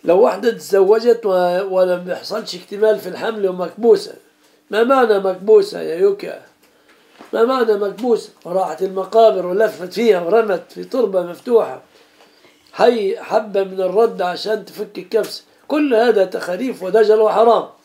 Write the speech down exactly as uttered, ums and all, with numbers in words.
لو واحدة تزوجت ولم يحصلش اكتمال في الحمل ومكبوسة، ما معنى مكبوسة يا يوكا؟ ما معنى مكبوسة؟ وراحت المقابر ولفت فيها ورمت في تربة مفتوحة هي حبة من الرد عشان تفك الكبس. كل هذا تخاريف ودجل وحرام.